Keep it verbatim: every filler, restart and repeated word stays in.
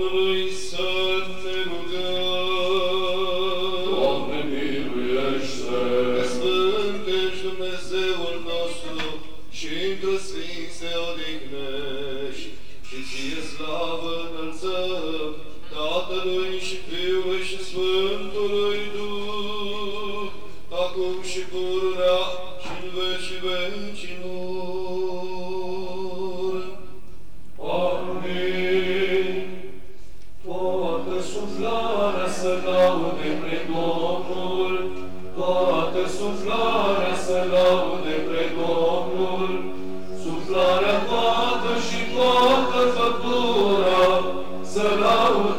Domnului să ne rugăm. Doamne, miluiește! Că Sfânt ești Dumnezeul nostru și într-o sfințe odihnești și ție slavă înălțăm Tatălui și Fiului și Sfântului Duh, acum și pururea și în vecii vecilor. Amin. Toată suflarea să laude pre Domnul, toată suflarea să laude pre Domnul, suflarea toată și toată făptura să laude